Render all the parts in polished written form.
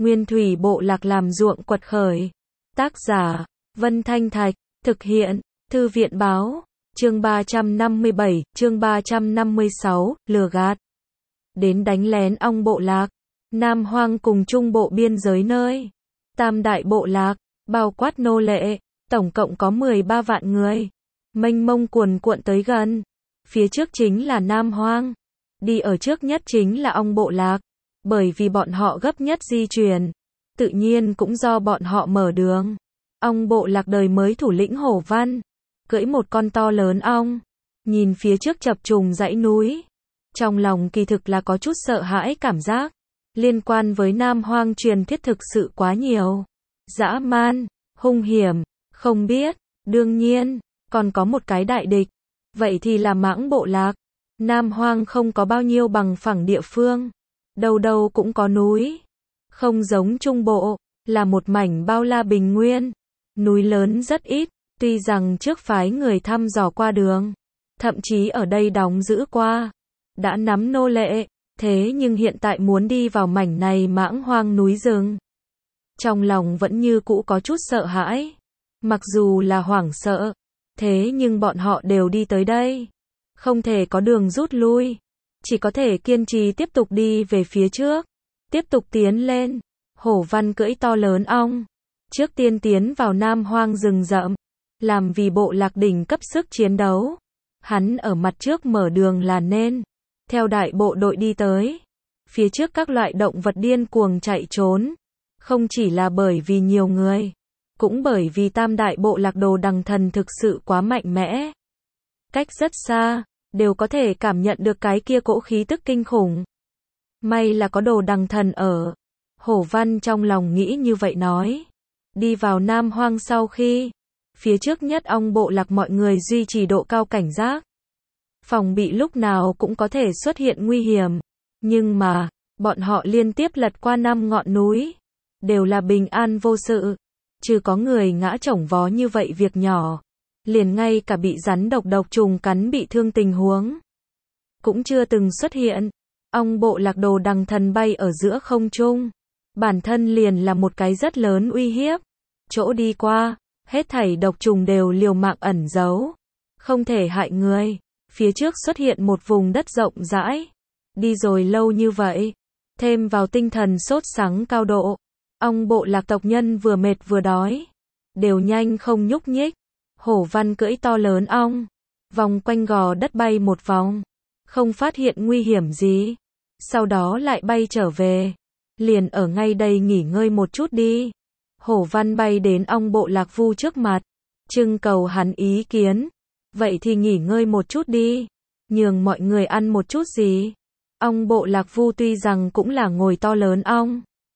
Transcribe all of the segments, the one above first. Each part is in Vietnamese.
Nguyên thủy bộ lạc làm ruộng quật khởi. Tác giả, Vân Thanh Thạch, thực hiện, Thư viện báo, chương 357, chương 356, lừa gạt. Đến đánh lén ong bộ lạc, Nam Hoang cùng Trung Bộ biên giới nơi. Tam đại bộ lạc, bao quát nô lệ, tổng cộng có 13 vạn người. Mênh mông cuồn cuộn tới gần. Phía trước chính là Nam Hoang. Đi ở trước nhất chính là ong bộ lạc. Bởi vì bọn họ gấp nhất di chuyển. Tự nhiên cũng do bọn họ mở đường. Ong bộ lạc đời mới thủ lĩnh Hổ Văn. Cưỡi một con to lớn ong. Nhìn phía trước chập trùng dãy núi. Trong lòng kỳ thực là có chút sợ hãi cảm giác. Liên quan với Nam Hoang truyền thuyết thực sự quá nhiều. Dã man, hung hiểm, không biết, đương nhiên, còn có một cái đại địch. Vậy thì là Mãng bộ lạc. Nam Hoang không có bao nhiêu bằng phẳng địa phương. Đâu đâu cũng có núi. Không giống Trung Bộ, là một mảnh bao la bình nguyên. Núi lớn rất ít, tuy rằng trước phái người thăm dò qua đường. Thậm chí ở đây đóng giữ qua. Đã nắm nô lệ, thế nhưng hiện tại muốn đi vào mảnh này mãng hoang núi rừng. Trong lòng vẫn như cũ có chút sợ hãi. Mặc dù là hoảng sợ, thế nhưng bọn họ đều đi tới đây. Không thể có đường rút lui. Chỉ có thể kiên trì tiếp tục đi về phía trước. Tiếp tục tiến lên. Hổ Văn cưỡi to lớn ong. Trước tiên tiến vào Nam Hoang rừng rậm. Làm vì bộ lạc đỉnh cấp sức chiến đấu. Hắn ở mặt trước mở đường là nên. Theo đại bộ đội đi tới. Phía trước các loại động vật điên cuồng chạy trốn. Không chỉ là bởi vì nhiều người. Cũng bởi vì tam đại bộ lạc Đồ Đằng Thần thực sự quá mạnh mẽ. Cách rất xa, đều có thể cảm nhận được cái kia cỗ khí tức kinh khủng. May là có Đồ Đằng Thần ở. Hổ Văn trong lòng nghĩ như vậy nói. Đi vào Nam Hoang sau khi, phía trước nhất ong bộ lạc mọi người duy trì độ cao cảnh giác. Phòng bị lúc nào cũng có thể xuất hiện nguy hiểm. Nhưng mà, bọn họ liên tiếp lật qua 5 ngọn núi. Đều là bình an vô sự. Chứ có người ngã chổng vó như vậy việc nhỏ. Liền ngay cả bị rắn độc trùng cắn bị thương tình huống. Cũng chưa từng xuất hiện. Ong bộ lạc Đồ Đằng Thần bay ở giữa không trung. Bản thân liền là một cái rất lớn uy hiếp. Chỗ đi qua, hết thảy độc trùng đều liều mạng ẩn giấu. Không thể hại người. Phía trước xuất hiện một vùng đất rộng rãi. Đi rồi lâu như vậy. Thêm vào tinh thần sốt sắng cao độ. Ong bộ lạc tộc nhân vừa mệt vừa đói. Đều nhanh không nhúc nhích. Hổ Văn cưỡi to lớn ong. Vòng quanh gò đất bay một vòng. Không phát hiện nguy hiểm gì. Sau đó lại bay trở về. Liền ở ngay đây nghỉ ngơi một chút đi. Hổ Văn bay đến ong bộ lạc Vu trước mặt. Trưng cầu hắn ý kiến. Vậy thì nghỉ ngơi một chút đi. Nhường mọi người ăn một chút gì. Ong bộ lạc Vu tuy rằng cũng là ngồi to lớn ong.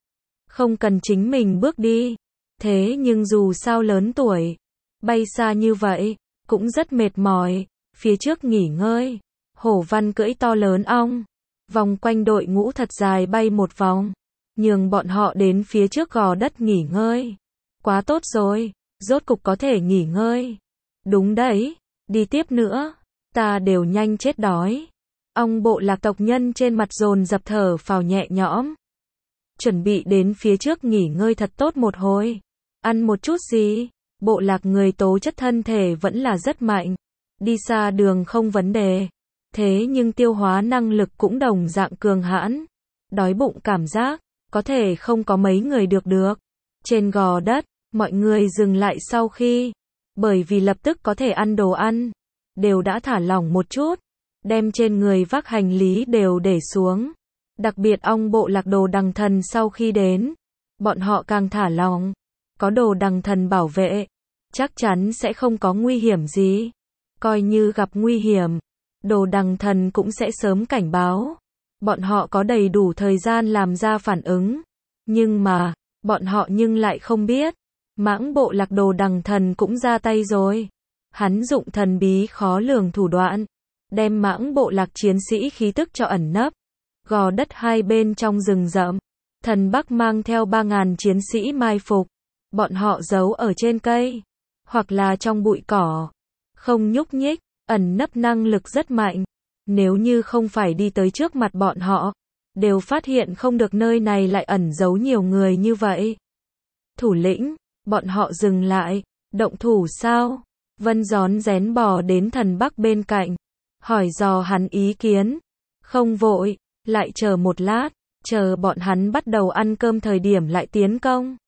Không cần chính mình bước đi. Thế nhưng dù sao lớn tuổi. Bay xa như vậy. Cũng rất mệt mỏi. Phía trước nghỉ ngơi. Hổ Văn cưỡi to lớn ong. Vòng quanh đội ngũ thật dài bay một vòng. Nhường bọn họ đến phía trước gò đất nghỉ ngơi. Quá tốt rồi. Rốt cục có thể nghỉ ngơi. Đúng đấy. Đi tiếp nữa. Ta đều nhanh chết đói. Ong bộ lạc tộc nhân trên mặt dồn dập thở phào nhẹ nhõm. Chuẩn bị đến phía trước nghỉ ngơi thật tốt một hồi. Ăn một chút gì. Bộ lạc người tố chất thân thể vẫn là rất mạnh. Đi xa đường không vấn đề. Thế nhưng tiêu hóa năng lực cũng đồng dạng cường hãn. Đói bụng cảm giác. Có thể không có mấy người được. Trên gò đất, mọi người dừng lại sau khi. Bởi vì lập tức có thể ăn đồ ăn. Đều đã thả lỏng một chút. Đem trên người vác hành lý đều để xuống. Đặc biệt ong bộ lạc Đồ Đằng Thần sau khi đến. Bọn họ càng thả lỏng. Có Đồ Đằng Thần bảo vệ. Chắc chắn sẽ không có nguy hiểm gì. Coi như gặp nguy hiểm. Đồ Đằng Thần cũng sẽ sớm cảnh báo. Bọn họ có đầy đủ thời gian làm ra phản ứng. Nhưng mà, bọn họ nhưng lại không biết. Mãng bộ lạc Đồ Đằng Thần cũng ra tay rồi. Hắn dụng thần bí khó lường thủ đoạn. Đem mãng bộ lạc chiến sĩ khí tức cho ẩn nấp. Gò đất hai bên trong rừng rậm. Thần Bắc mang theo 3.000 chiến sĩ mai phục. Bọn họ giấu ở trên cây. Hoặc là trong bụi cỏ. Không nhúc nhích. Ẩn nấp năng lực rất mạnh. Nếu như không phải đi tới trước mặt bọn họ. đều phát hiện không được nơi này lại ẩn giấu nhiều người như vậy. Thủ lĩnh, bọn họ dừng lại, động thủ sao? Vân rón rén bò đến Thần Bắc bên cạnh, hỏi dò hắn ý kiến. Không vội, lại chờ một lát, chờ bọn hắn bắt đầu ăn cơm thời điểm lại tiến công.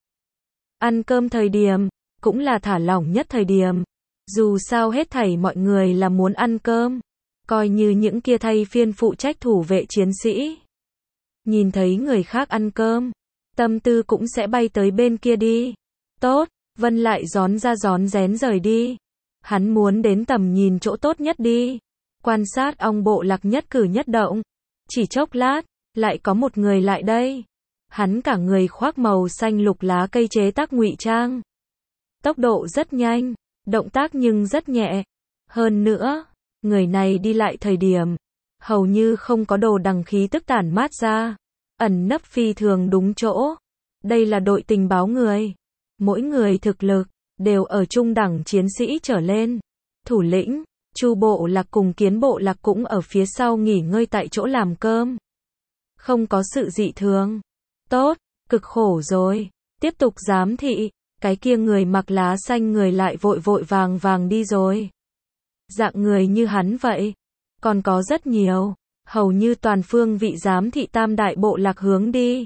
Ăn cơm thời điểm, cũng là thả lỏng nhất thời điểm. Dù sao hết thảy mọi người là muốn ăn cơm, coi như những kia thay phiên phụ trách thủ vệ chiến sĩ. Nhìn thấy người khác ăn cơm, tâm tư cũng sẽ bay tới bên kia đi. Tốt, Vân lại rón rén rời đi. Hắn muốn đến tầm nhìn chỗ tốt nhất đi. Quan sát ong bộ lạc nhất cử nhất động. Chỉ chốc lát, lại có một người lại đây. Hắn cả người khoác màu xanh lục lá cây chế tác ngụy trang. Tốc độ rất nhanh, động tác nhưng rất nhẹ. Hơn nữa, người này đi lại thời điểm, hầu như không có đồ đằng khí tức tản mát ra. Ẩn nấp phi thường đúng chỗ. Đây là đội tình báo người. Mỗi người thực lực, đều ở trung đẳng chiến sĩ trở lên. Thủ lĩnh, Chu bộ lạc cùng Kiến bộ lạc cũng ở phía sau nghỉ ngơi tại chỗ làm cơm. Không có sự dị thường. Tốt, cực khổ rồi. Tiếp tục giám thị, cái kia người mặc lá xanh người lại vội vàng đi rồi. Dạng người như hắn vậy, còn có rất nhiều, hầu như toàn phương vị giám thị tam đại bộ lạc hướng đi.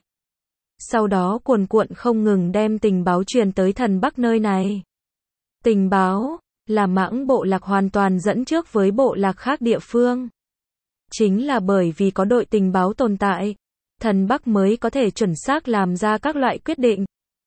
Sau đó cuồn cuộn không ngừng đem tình báo truyền tới Thần Bắc nơi này. Tình báo, là Mãng bộ lạc hoàn toàn dẫn trước với bộ lạc khác địa phương. Chính là bởi vì có đội tình báo tồn tại, Thần Bắc mới có thể chuẩn xác làm ra các loại quyết định.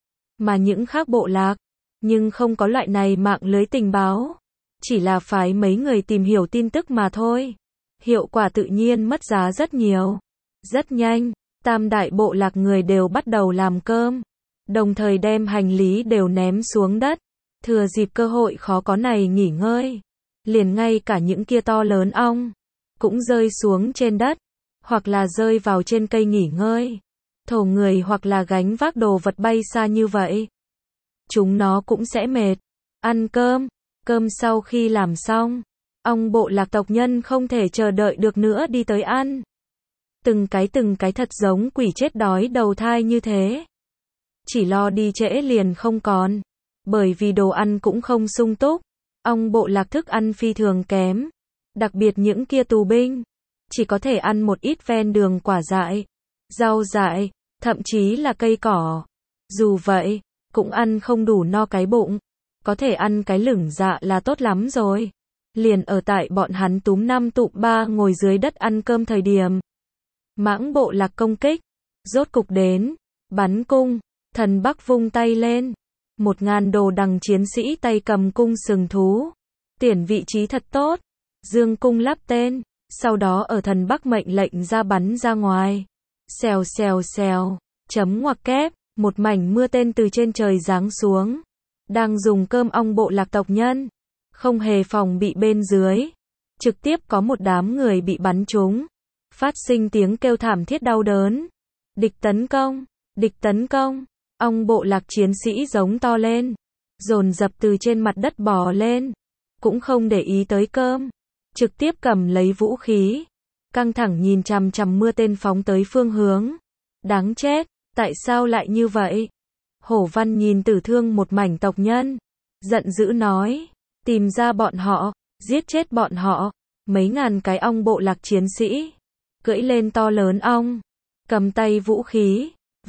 Mà những khác bộ lạc, nhưng không có loại này mạng lưới tình báo. Chỉ là phái mấy người tìm hiểu tin tức mà thôi. Hiệu quả tự nhiên mất giá rất nhiều. Rất nhanh, tam đại bộ lạc người đều bắt đầu làm cơm. Đồng thời đem hành lý đều ném xuống đất. Thừa dịp cơ hội khó có này nghỉ ngơi. Liền ngay cả những kia to lớn ong, cũng rơi xuống trên đất. Hoặc là rơi vào trên cây nghỉ ngơi. Thổ người hoặc là gánh vác đồ vật bay xa như vậy. Chúng nó cũng sẽ mệt. Ăn cơm. Cơm sau khi làm xong, ong bộ lạc tộc nhân không thể chờ đợi được nữa đi tới ăn. Từng cái thật giống quỷ chết đói đầu thai như thế. Chỉ lo đi trễ liền không còn. Bởi vì đồ ăn cũng không sung túc. Ong bộ lạc thức ăn phi thường kém. Đặc biệt những kia tù binh. Chỉ có thể ăn một ít ven đường quả dại, rau dại, thậm chí là cây cỏ. Dù vậy, cũng ăn không đủ no cái bụng. Có thể ăn cái lửng dạ là tốt lắm rồi. Liền ở tại bọn hắn túm 5 tụm 3 ngồi dưới đất ăn cơm thời điểm. Mãng bộ lạc công kích. Rốt cục đến. Bắn cung. Thần Bắc vung tay lên. 1000 đồ đằng chiến sĩ tay cầm cung sừng thú. Tuyển vị trí thật tốt. Dương cung lắp tên. Sau đó ở Thần Bắc mệnh lệnh ra bắn ra ngoài. Xèo xèo xèo. Chấm ngoặc kép. Một mảnh mưa tên từ trên trời giáng xuống. Đang dùng cơm ong bộ lạc tộc nhân. Không hề phòng bị bên dưới. Trực tiếp có một đám người bị bắn trúng. Phát sinh tiếng kêu thảm thiết đau đớn. Địch tấn công. Địch tấn công. Ong bộ lạc chiến sĩ giống to lên. Dồn dập từ trên mặt đất bò lên. Cũng không để ý tới cơm. Trực tiếp cầm lấy vũ khí. Căng thẳng nhìn chằm chằm mưa tên phóng tới phương hướng. Đáng chết. Tại sao lại như vậy? Hổ Văn nhìn tử thương một mảnh tộc nhân. Giận dữ nói. Tìm ra bọn họ. Giết chết bọn họ. Mấy ngàn cái ong bộ lạc chiến sĩ. Cưỡi lên to lớn ong. Cầm tay vũ khí.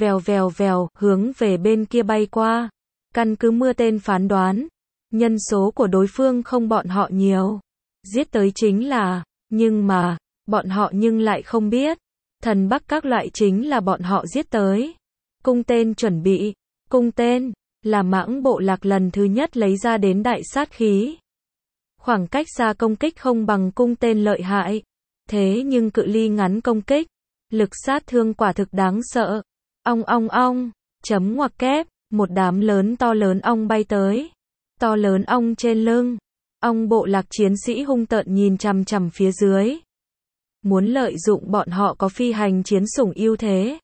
Vèo, hướng về bên kia bay qua. Căn cứ mưa tên phán đoán. Nhân số của đối phương không bọn họ nhiều. Giết tới chính là. Nhưng mà, bọn họ nhưng lại không biết. Thần Bắc các loại chính là bọn họ giết tới. Cung tên chuẩn bị. Cung tên, là Mãng bộ lạc lần thứ nhất lấy ra đến đại sát khí. Khoảng cách xa công kích không bằng cung tên lợi hại. Thế nhưng cự ly ngắn công kích. Lực sát thương quả thực đáng sợ. Ong, chấm ngoặc kép, một đám to lớn ong bay tới. To lớn ong trên lưng. Ong bộ lạc chiến sĩ hung tợn nhìn chằm chằm phía dưới. Muốn lợi dụng bọn họ có phi hành chiến sủng ưu thế.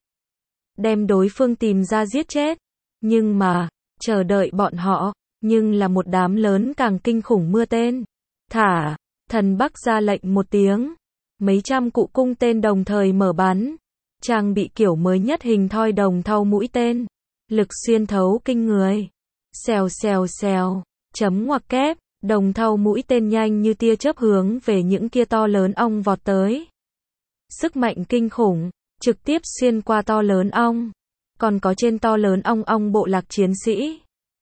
Đem đối phương tìm ra giết chết. Nhưng mà, chờ đợi bọn họ, nhưng là một đám lớn càng kinh khủng mưa tên. Thả, Thần Bắc ra lệnh một tiếng. Mấy trăm cụ cung tên đồng thời mở bắn. trang bị kiểu mới nhất hình thoi đồng thau mũi tên, lực xuyên thấu kinh người. Xèo xèo xèo, chấm ngoặc kép, đồng thau mũi tên nhanh như tia chớp hướng về những kia to lớn ong vọt tới. Sức mạnh kinh khủng, trực tiếp xuyên qua to lớn ong. Còn có trên to lớn ong bộ lạc chiến sĩ.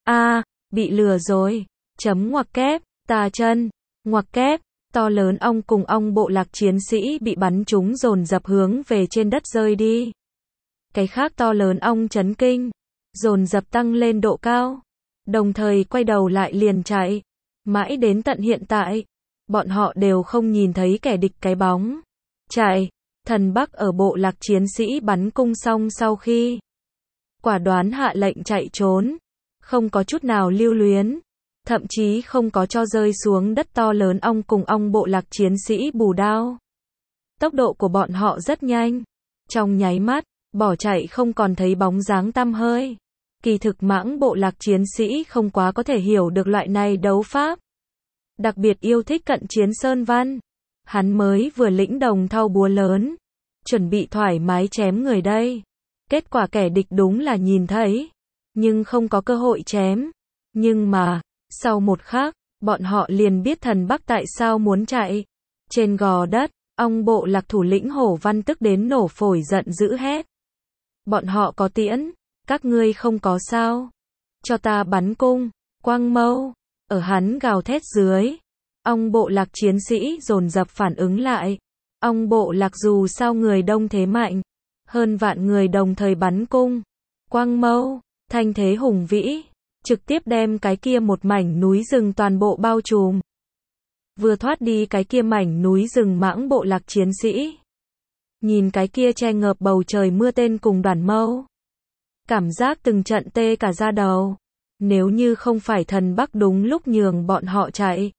Bị lừa rồi. Chấm ngoặc kép, tà chân, ngoặc kép, to lớn ong cùng ong bộ lạc chiến sĩ bị bắn trúng dồn dập hướng về trên đất rơi đi. Cái khác to lớn ong chấn kinh, dồn dập tăng lên độ cao, đồng thời quay đầu lại liền chạy. Mãi đến tận hiện tại, bọn họ đều không nhìn thấy kẻ địch cái bóng. Chạy, thần Bắc ở bộ lạc chiến sĩ bắn cung xong sau khi quả đoán hạ lệnh chạy trốn, không có chút nào lưu luyến, thậm chí không có cho rơi xuống đất to lớn ong cùng ong bộ lạc chiến sĩ bù đao. Tốc độ của bọn họ rất nhanh, trong nháy mắt, bỏ chạy không còn thấy bóng dáng tăm hơi. Kỳ thực mãng bộ lạc chiến sĩ không quá có thể hiểu được loại này đấu pháp. Đặc biệt yêu thích cận chiến Sơn Văn. Hắn mới vừa lĩnh đồng thau búa lớn, chuẩn bị thoải mái chém người đây. Kết quả kẻ địch đúng là nhìn thấy, nhưng không có cơ hội chém. Nhưng mà, sau một khắc, bọn họ liền biết thần Bắc tại sao muốn chạy. Trên gò đất, ong bộ lạc thủ lĩnh Hổ Văn tức đến nổ phổi giận dữ hét. Bọn họ có tiễn, các ngươi không có sao. Cho ta bắn cung, quang mâu. Ở hắn gào thét dưới, ong bộ lạc chiến sĩ dồn dập phản ứng lại. Ong bộ lạc dù sao người đông thế mạnh, hơn vạn người đồng thời bắn cung, quang mâu, thanh thế hùng vĩ, trực tiếp đem cái kia một mảnh núi rừng toàn bộ bao trùm. Vừa thoát đi cái kia mảnh núi rừng mãng bộ lạc chiến sĩ. Nhìn cái kia che ngợp bầu trời mưa tên cùng đoàn mâu. Cảm giác từng trận tê cả da đầu. Nếu như không phải thần Bắc đúng lúc nhường bọn họ chạy,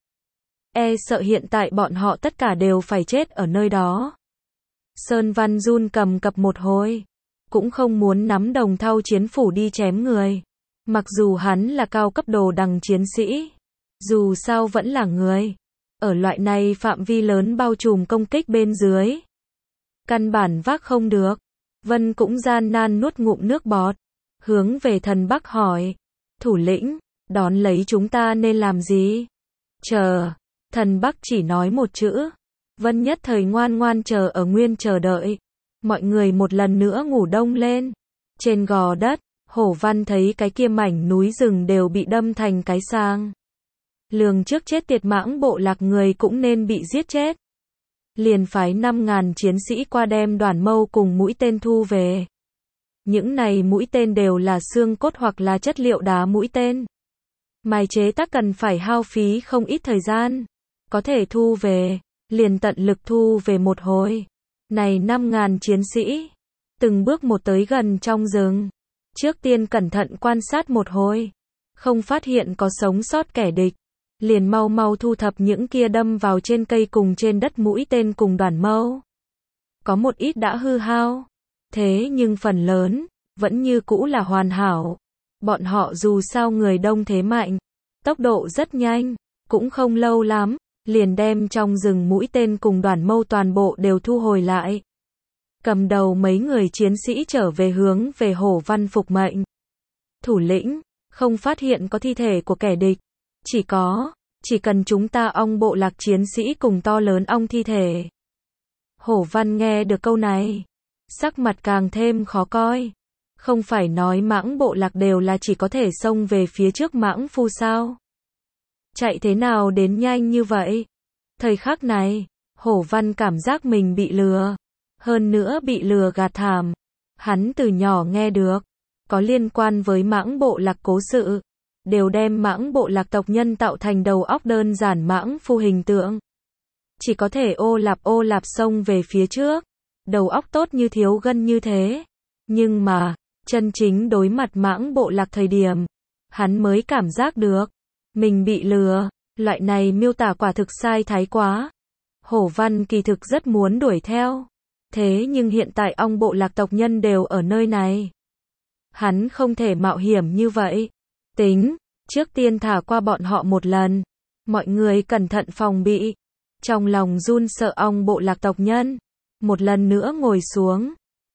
sợ hiện tại bọn họ tất cả đều phải chết ở nơi đó. Sơn Văn run cầm cập một hồi, cũng không muốn nắm đồng thau chiến phủ đi chém người. Mặc dù hắn là cao cấp đồ đằng chiến sĩ, dù sao vẫn là người. Ở loại này phạm vi lớn bao trùm công kích bên dưới, căn bản vác không được. Vân cũng gian nan nuốt ngụm nước bọt, hướng về thần Bắc hỏi. Thủ lĩnh, đón lấy chúng ta nên làm gì? Chờ. Thần Bắc chỉ nói một chữ. Vân nhất thời ngoan ngoan chờ ở nguyên chờ đợi. Mọi người một lần nữa ngủ đông lên. Trên gò đất, Hổ Văn thấy cái kia mảnh núi rừng đều bị đâm thành cái sang. Lường trước chết tiệt mãng bộ lạc người cũng nên bị giết chết. Liền phái 5.000 chiến sĩ qua đem đoàn mâu cùng mũi tên thu về. Những này mũi tên đều là xương cốt hoặc là chất liệu đá mũi tên. Mài chế tác cần phải hao phí không ít thời gian. Có thể thu về, liền tận lực thu về một hồi. Này 5.000 chiến sĩ, từng bước một tới gần trong rừng. Trước tiên cẩn thận quan sát một hồi. Không phát hiện có sống sót kẻ địch. Liền mau mau thu thập những kia đâm vào trên cây cùng trên đất mũi tên cùng đoàn mâu. Có một ít đã hư hao. Thế nhưng phần lớn, vẫn như cũ là hoàn hảo. Bọn họ dù sao người đông thế mạnh, tốc độ rất nhanh, cũng không lâu lắm, liền đem trong rừng mũi tên cùng đoàn mâu toàn bộ đều thu hồi lại. Cầm đầu mấy người chiến sĩ trở về hướng về Hổ Văn phục mệnh. Thủ lĩnh, không phát hiện có thi thể của kẻ địch. Chỉ cần chúng ta ong bộ lạc chiến sĩ cùng to lớn ong thi thể. Hổ Văn nghe được câu này, sắc mặt càng thêm khó coi. Không phải nói mãng bộ lạc đều là chỉ có thể xông về phía trước mãng phu sao? Chạy thế nào đến nhanh như vậy? Thời khắc này, Hổ Văn cảm giác mình bị lừa. Hơn nữa bị lừa gạt thảm. Hắn từ nhỏ nghe được, có liên quan với mãng bộ lạc cố sự. Đều đem mãng bộ lạc tộc nhân tạo thành đầu óc đơn giản mãng phu hình tượng. Chỉ có thể ô lạp xông về phía trước. Đầu óc tốt như thiếu gân như thế. Nhưng mà, chân chính đối mặt mãng bộ lạc thời điểm, hắn mới cảm giác được. Mình bị lừa, loại này miêu tả quả thực sai thái quá. Hổ Văn kỳ thực rất muốn đuổi theo. Thế nhưng hiện tại ong bộ lạc tộc nhân đều ở nơi này. Hắn không thể mạo hiểm như vậy. Tính, trước tiên thả qua bọn họ một lần. Mọi người cẩn thận phòng bị. Trong lòng run sợ ong bộ lạc tộc nhân. Một lần nữa ngồi xuống.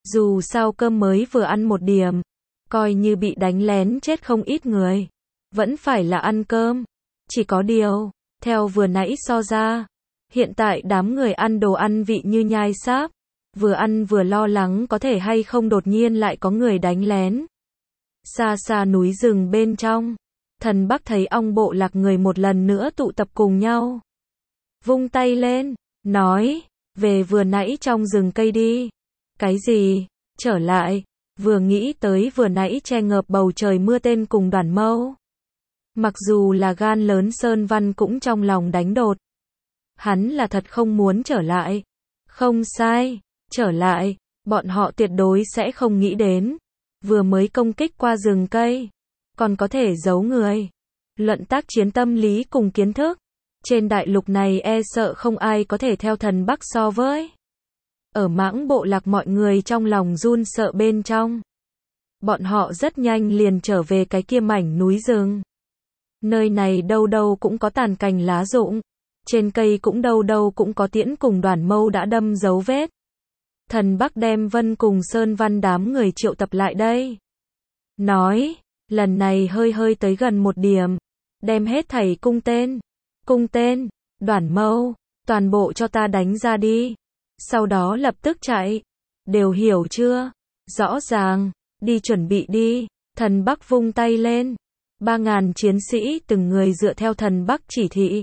Dù sao cơm mới vừa ăn một điểm, coi như bị đánh lén chết không ít người. Vẫn phải là ăn cơm. Chỉ có điều, theo vừa nãy so ra, hiện tại đám người ăn đồ ăn vị như nhai sáp, vừa ăn vừa lo lắng có thể hay không đột nhiên lại có người đánh lén. Xa xa núi rừng bên trong, Thần Bắc thấy ong bộ lạc người một lần nữa tụ tập cùng nhau. Vung tay lên, nói, về vừa nãy trong rừng cây đi. Cái gì? Trở lại, vừa nghĩ tới vừa nãy che ngợp bầu trời mưa tên cùng Đoàn Mâu. Mặc dù là gan lớn Sơn Văn cũng trong lòng đánh đột. Hắn là thật không muốn trở lại. Không sai, trở lại, bọn họ tuyệt đối sẽ không nghĩ đến. Vừa mới công kích qua rừng cây, còn có thể giấu người. Luận tác chiến tâm lý cùng kiến thức, trên đại lục này e sợ không ai có thể theo Thần Bắc so với. Ở Mãng bộ lạc mọi người trong lòng run sợ bên trong. Bọn họ rất nhanh liền trở về cái kia mảnh núi rừng. Nơi này đâu đâu cũng có tàn cành lá rụng, trên cây cũng đâu đâu cũng có tiễn cùng Đoàn Mâu đã đâm dấu vết. Thần Bắc đem Vân cùng Sơn Văn đám người triệu tập lại đây. Nói, lần này hơi tới gần một điểm, đem hết thảy cung tên, Đoàn Mâu, toàn bộ cho ta đánh ra đi. Sau đó lập tức chạy. Đều hiểu chưa? Rõ ràng, đi chuẩn bị đi. Thần Bắc vung tay lên. 3.000 chiến sĩ từng người dựa theo Thần Bắc chỉ thị.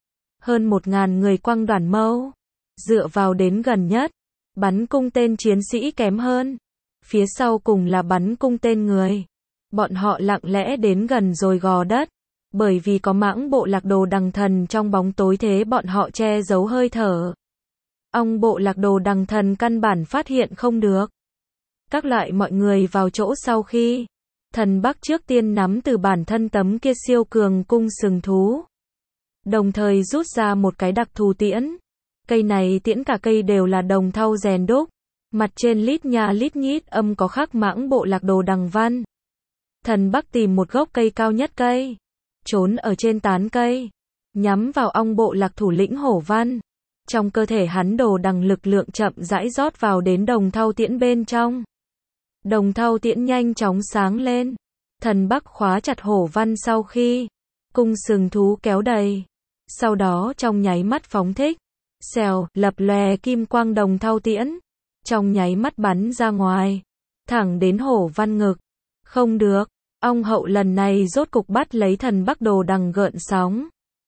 Hơn 1.000 người quăng Đoàn Mâu. Dựa vào đến gần nhất. Bắn cung tên chiến sĩ kém hơn. Phía sau cùng là bắn cung tên người. Bọn họ lặng lẽ đến gần rồi gò đất. Bởi vì có Mãng bộ lạc Đồ Đằng Thần trong bóng tối thế bọn họ che giấu hơi thở. Ong bộ lạc Đồ Đằng Thần căn bản phát hiện không được. Các loại mọi người vào chỗ sau khi, Thần Bắc trước tiên nắm từ bản thân tấm kia siêu cường cung sừng thú. Đồng thời rút ra một cái đặc thù tiễn. Cây này tiễn cả cây đều là đồng thau rèn đúc. Mặt trên lít nha lít nhít âm có khắc Mãng bộ lạc Đồ Đằng văn. Thần Bắc tìm một gốc cây cao nhất cây. Trốn ở trên tán cây. Nhắm vào ong bộ lạc thủ lĩnh Hổ Văn. Trong cơ thể hắn Đồ Đằng lực lượng chậm rãi rót vào đến đồng thau tiễn bên trong. Đồng thau tiễn nhanh chóng sáng lên. Thần Bắc khóa chặt Hổ Văn sau khi cung sừng thú kéo đầy. Sau đó trong nháy mắt phóng thích. Xèo, lập lòe kim quang đồng thau tiễn. Trong nháy mắt bắn ra ngoài. Thẳng đến Hổ Văn ngực. Không được. Ong hậu lần này rốt cục bắt lấy Thần Bắc Đồ Đằng gợn sóng.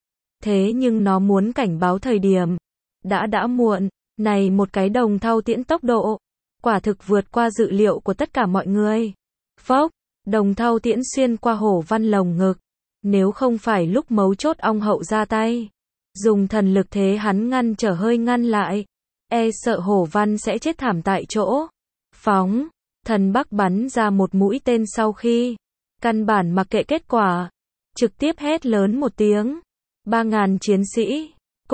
Thế nhưng nó muốn cảnh báo thời điểm. Đã muộn. Này một cái đồng thau tiễn tốc độ. Quả thực vượt qua dự liệu của tất cả mọi người. Phốc. Đồng thau tiễn xuyên qua Hổ Văn lồng ngực. Nếu không phải lúc mấu chốt ong hậu ra tay. Dùng thần lực thế hắn ngăn trở hơi ngăn lại. E sợ Hổ Văn sẽ chết thảm tại chỗ. Phóng. Thần Bắc bắn ra một mũi tên sau khi. Căn bản mặc kệ kết quả. Trực tiếp hét lớn một tiếng. 3.000 chiến sĩ.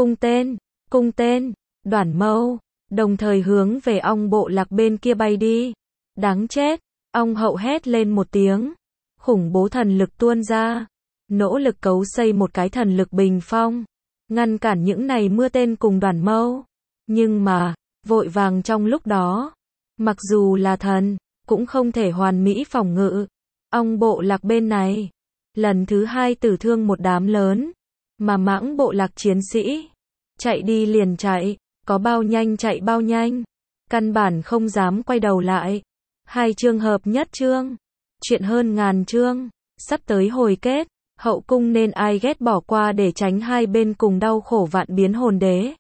Cung tên. Đoàn Mâu. Đồng thời hướng về ong bộ lạc bên kia bay đi. Đáng chết. Ong hậu hét lên một tiếng. Khủng bố thần lực tuôn ra. Nỗ lực cấu xây một cái thần lực bình phong. Ngăn cản những này mưa tên cùng Đoàn Mâu. Nhưng mà, vội vàng trong lúc đó. Mặc dù là thần, cũng không thể hoàn mỹ phòng ngự. Ong bộ lạc bên này. Lần thứ 2 tử thương một đám lớn. Mà Mãng bộ lạc chiến sĩ. Chạy đi liền chạy. Có bao nhanh chạy bao nhanh. Căn bản không dám quay đầu lại. 2 chương hợp nhất chương. Chuyện hơn ngàn chương. Sắp tới hồi kết. Hậu cung nên ai ghét bỏ qua để tránh hai bên cùng đau khổ vạn biến hồn đế.